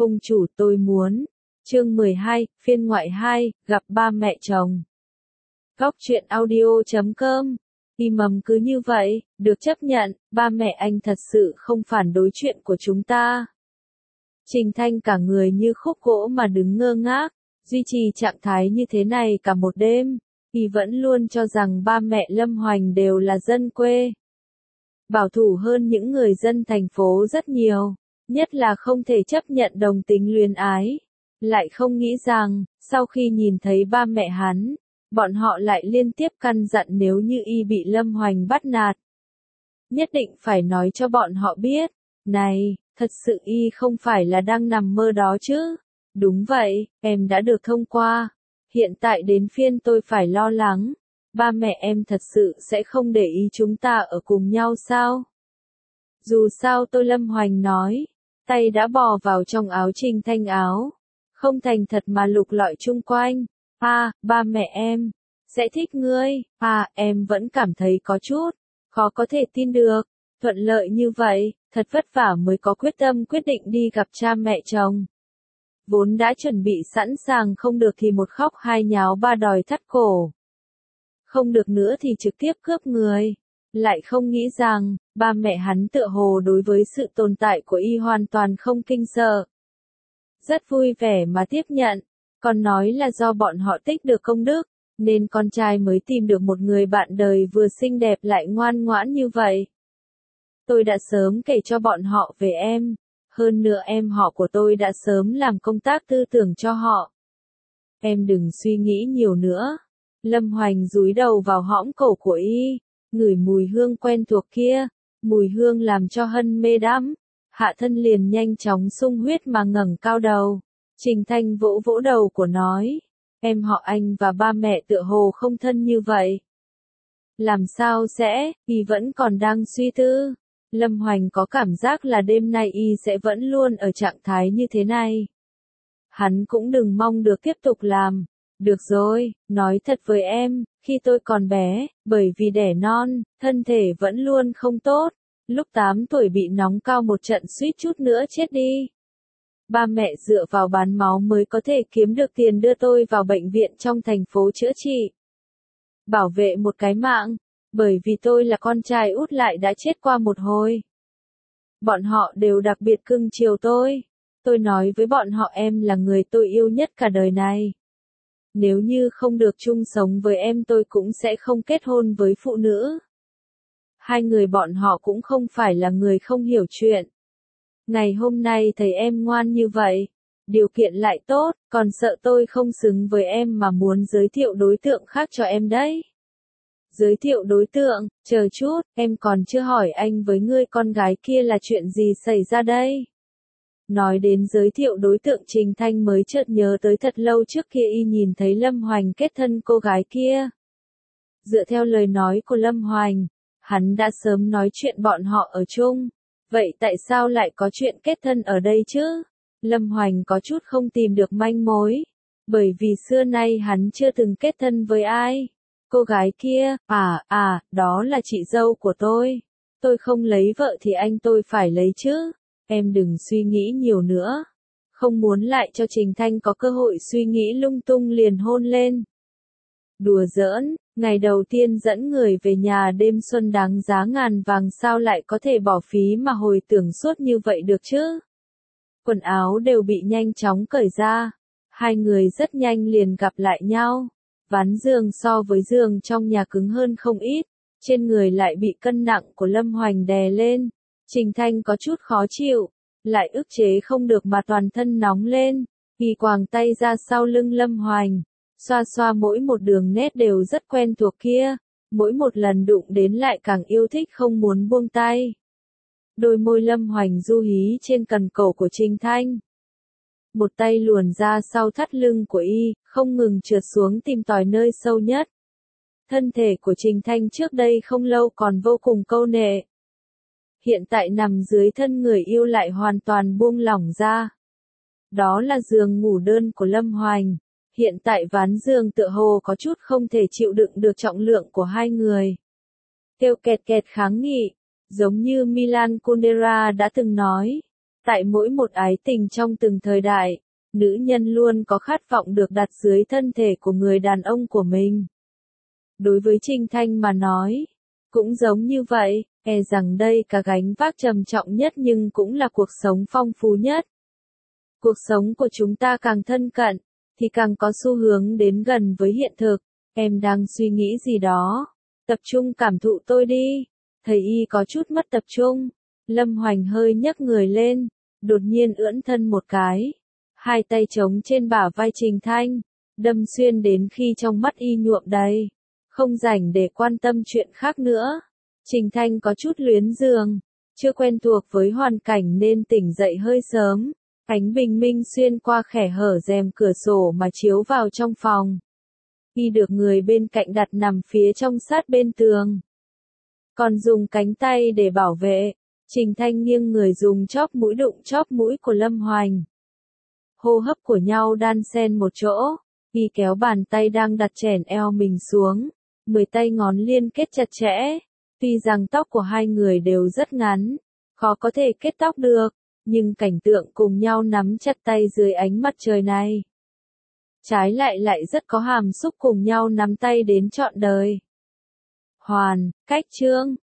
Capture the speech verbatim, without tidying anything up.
Ông chủ tôi muốn. Chương mười hai, phiên ngoại hai, gặp ba mẹ chồng. Góc truyện audio chấm com. Im ầm cứ như vậy, được chấp nhận, ba mẹ anh thật sự không phản đối chuyện của chúng ta. Trình Thanh cả người như khúc gỗ mà đứng ngơ ngác, duy trì trạng thái như thế này cả một đêm, y vẫn luôn cho rằng ba mẹ Lâm Hoành đều là dân quê. Bảo thủ hơn những người dân thành phố rất nhiều, nhất là không thể chấp nhận đồng tính luyến ái. Lại không nghĩ rằng, sau khi nhìn thấy ba mẹ hắn, bọn họ lại liên tiếp căn dặn nếu như y bị Lâm Hoành bắt nạt. Nhất định phải nói cho bọn họ biết, này, thật sự y không phải là đang nằm mơ đó chứ. Đúng vậy, em đã được thông qua. Hiện tại đến phiên tôi phải lo lắng. Ba mẹ em thật sự sẽ không để ý chúng ta ở cùng nhau sao? Dù sao tôi Lâm Hoành nói, tay đã bò vào trong áo Trình Thanh áo. Không thành thật mà lục lọi chung quanh. À, ba mẹ em sẽ thích ngươi. À, em vẫn cảm thấy có chút khó có thể tin được. Thuận lợi như vậy, thật vất vả mới có quyết tâm quyết định đi gặp cha mẹ chồng. Vốn đã chuẩn bị sẵn sàng không được thì một khóc hai nháo ba đòi thắt cổ. Không được nữa thì trực tiếp cướp người. Lại không nghĩ rằng, ba mẹ hắn tựa hồ đối với sự tồn tại của y hoàn toàn không kinh sợ. Rất vui vẻ mà tiếp nhận, còn nói là do bọn họ tích được công đức, nên con trai mới tìm được một người bạn đời vừa xinh đẹp lại ngoan ngoãn như vậy. Tôi đã sớm kể cho bọn họ về em, hơn nữa em họ của tôi đã sớm làm công tác tư tưởng cho họ. Em đừng suy nghĩ nhiều nữa. Lâm Hoành dúi đầu vào hõm cổ của y, ngửi mùi hương quen thuộc kia, mùi hương làm cho Hân mê đắm. Hạ thân liền nhanh chóng sung huyết mà ngẩng cao đầu. Trình Thanh vỗ vỗ đầu của nói, em họ anh và ba mẹ tựa hồ không thân như vậy. Làm sao sẽ, y vẫn còn đang suy tư. Lâm Hoành có cảm giác là đêm nay y sẽ vẫn luôn ở trạng thái như thế này. Hắn cũng đừng mong được tiếp tục làm. Được rồi, nói thật với em, khi tôi còn bé, bởi vì đẻ non, thân thể vẫn luôn không tốt. Lúc tám tuổi bị nóng cao một trận suýt chút nữa chết đi. Ba mẹ dựa vào bán máu mới có thể kiếm được tiền đưa tôi vào bệnh viện trong thành phố chữa trị. Bảo vệ một cái mạng, bởi vì tôi là con trai út lại đã chết qua một hồi. Bọn họ đều đặc biệt cưng chiều tôi. Tôi nói với bọn họ em là người tôi yêu nhất cả đời này. Nếu như không được chung sống với em tôi cũng sẽ không kết hôn với phụ nữ. Hai người bọn họ cũng không phải là người không hiểu chuyện. Ngày hôm nay thấy em ngoan như vậy, điều kiện lại tốt, còn sợ tôi không xứng với em mà muốn giới thiệu đối tượng khác cho em đấy. Giới thiệu đối tượng, chờ chút, em còn chưa hỏi anh với ngươi con gái kia là chuyện gì xảy ra đây. Nói đến giới thiệu đối tượng Trình Thanh mới chợt nhớ tới thật lâu trước kia y nhìn thấy Lâm Hoành kết thân cô gái kia. Dựa theo lời nói của Lâm Hoành, hắn đã sớm nói chuyện bọn họ ở chung. Vậy tại sao lại có chuyện kết thân ở đây chứ? Lâm Hoành có chút không tìm được manh mối. Bởi vì xưa nay hắn chưa từng kết thân với ai. Cô gái kia, à, à, đó là chị dâu của tôi. Tôi không lấy vợ thì anh tôi phải lấy chứ. Em đừng suy nghĩ nhiều nữa. Không muốn lại cho Trình Thanh có cơ hội suy nghĩ lung tung liền hôn lên. Đùa giỡn, ngày đầu tiên dẫn người về nhà đêm xuân đáng giá ngàn vàng sao lại có thể bỏ phí mà hồi tưởng suốt như vậy được chứ? Quần áo đều bị nhanh chóng cởi ra. Hai người rất nhanh liền gặp lại nhau. Ván giường so với giường trong nhà cứng hơn không ít. Trên người lại bị cân nặng của Lâm Hoành đè lên. Trình Thanh có chút khó chịu. Lại ức chế không được mà toàn thân nóng lên. Y quàng tay ra sau lưng Lâm Hoành. Xoa xoa mỗi một đường nét đều rất quen thuộc kia, mỗi một lần đụng đến lại càng yêu thích không muốn buông tay. Đôi môi Lâm Hoành du hí trên cần cổ của Trình Thanh. Một tay luồn ra sau thắt lưng của y, không ngừng trượt xuống tìm tòi nơi sâu nhất. Thân thể của Trình Thanh trước đây không lâu còn vô cùng câu nệ. Hiện tại nằm dưới thân người yêu lại hoàn toàn buông lỏng ra. Đó là giường ngủ đơn của Lâm Hoành. Hiện tại ván giường tựa hồ có chút không thể chịu đựng được trọng lượng của hai người. Kêu kẹt kẹt kháng nghị, giống như Milan Kundera đã từng nói. Tại mỗi một ái tình trong từng thời đại, nữ nhân luôn có khát vọng được đặt dưới thân thể của người đàn ông của mình. Đối với Trình Thanh mà nói, cũng giống như vậy, e rằng đây cả gánh vác trầm trọng nhất nhưng cũng là cuộc sống phong phú nhất. Cuộc sống của chúng ta càng thân cận, thì càng có xu hướng đến gần với hiện thực. Em đang suy nghĩ gì đó? Tập trung cảm thụ tôi đi. Thầy y có chút mất tập trung. Lâm Hoành hơi nhấc người lên, đột nhiên ưỡn thân một cái. Hai tay trống trên bả vai Trình Thanh, đâm xuyên đến khi trong mắt y nhuộm đầy. Không rảnh để quan tâm chuyện khác nữa. Trình Thanh có chút luyến giường, chưa quen thuộc với hoàn cảnh nên tỉnh dậy hơi sớm. Ánh bình minh xuyên qua khe hở rèm cửa sổ mà chiếu vào trong phòng. Y được người bên cạnh đặt nằm phía trong sát bên tường. Còn dùng cánh tay để bảo vệ, Trình Thanh nghiêng người dùng chóp mũi đụng chóp mũi của Lâm Hoành. Hô hấp của nhau đan xen một chỗ, Y kéo bàn tay đang đặt chèn eo mình xuống, mười tay ngón liên kết chặt chẽ. Tuy rằng tóc của hai người đều rất ngắn, khó có thể kết tóc được, nhưng cảnh tượng cùng nhau nắm chặt tay dưới ánh mặt trời này, trái lại lại rất có hàm xúc cùng nhau nắm tay đến trọn đời. Hoàn, cách chương.